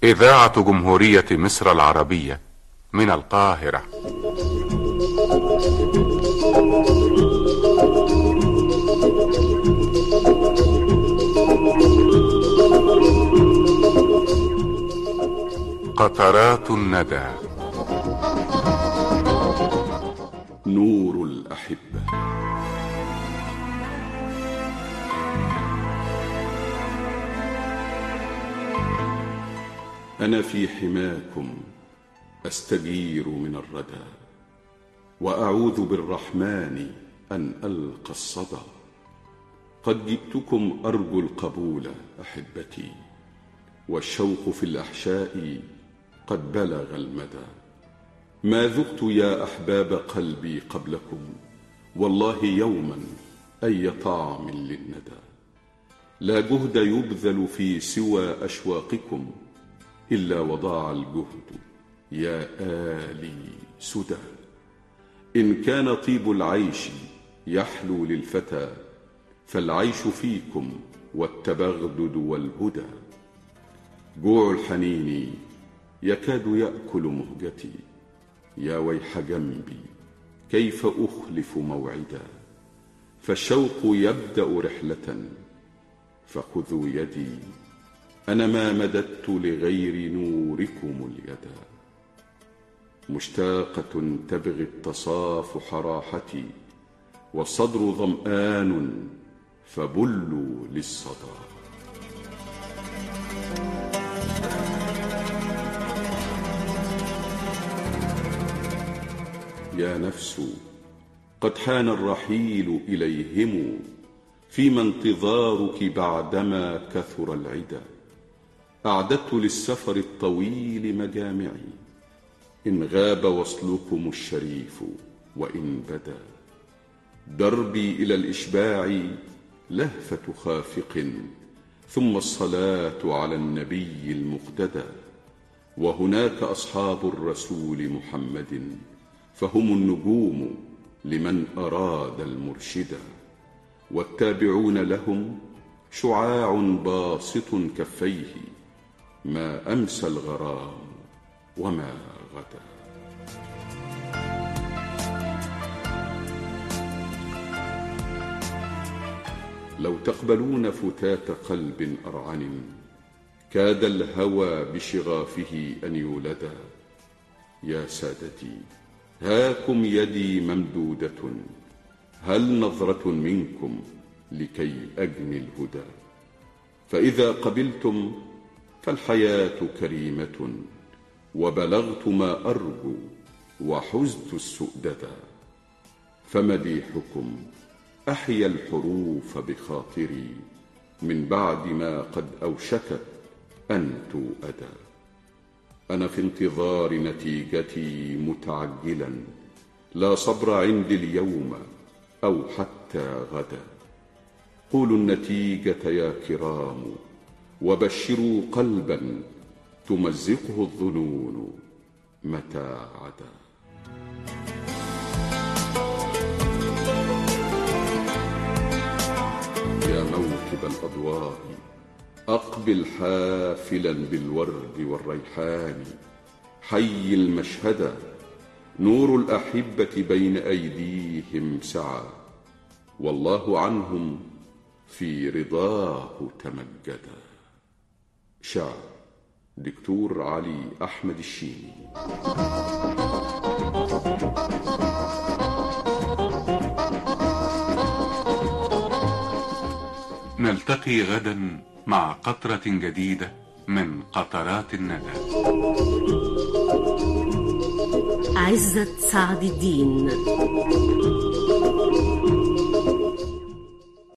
إذاعة جمهورية مصر العربية من القاهرة. قطرات الندى. نور الأحبة. أنا في حماكم أستجير من الردى، وأعوذ بالرحمن أن ألقى الصدى. قد جئتكم أرجو القبول أحبتي، والشوق في الأحشاء قد بلغ المدى. ما ذقت يا أحباب قلبي قبلكم، والله يوما أي طعم للندى. لا جهد يبذل في سوى أشواقكم، إلا وضاع الجهد يا آلي سدى. إن كان طيب العيش يحلو للفتى، فالعيش فيكم والتبغدد والهدى. جوع الحنين يكاد يأكل مهجتي، يا ويح جنبي كيف أخلف موعدا. فالشوق يبدأ رحلة فخذوا يدي، أنا ما مددت لغير نوركم اليدا. مشتاقة تبغي التصافح راحتي، والصدر ظمآن فبلوا للصدى. يا نفس قد حان الرحيل إليهم، فيما انتظارك بعدما كثر العدا. أعددت للسفر الطويل مجامعي، إن غاب وصلكم الشريف وإن بدا. دربي إلى الإشباع لهفة خافق، ثم الصلاة على النبي المقتدى. وهناك أصحاب الرسول محمد، فهم النجوم لمن أراد المرشدا. والتابعون لهم شعاع باسط كفيه، ما أمسى الغرام وما غدا. لو تقبلون فتات قلب أرعن، كاد الهوى بشغافه أن يولدا. يا سادتي هاكم يدي ممدودة، هل نظرة منكم لكي أجني الهدى. فإذا قبلتم فالحياة كريمة، وبلغت ما أرجو وحزت السؤددا. فمديحكم أحيا الحروف بخاطري، من بعد ما قد أوشكت أن تؤدا. أنا في انتظار نتيجتي متعجلا، لا صبر عندي اليوم أو حتى غدا. قولوا النتيجة يا كرام، وبشروا قلبا تمزقه الظنون متى عدا. يا موكب الأضواء أقبل حافلا بالورد والريحان. حي المشهد نور الأحبة بين أيديهم سعى، والله عنهم في رضاه تمجدا. شعر دكتور علي أحمد الشيني. نلتقي غدا مع قطرة جديدة من قطرات الندى. عزت سعد الدين.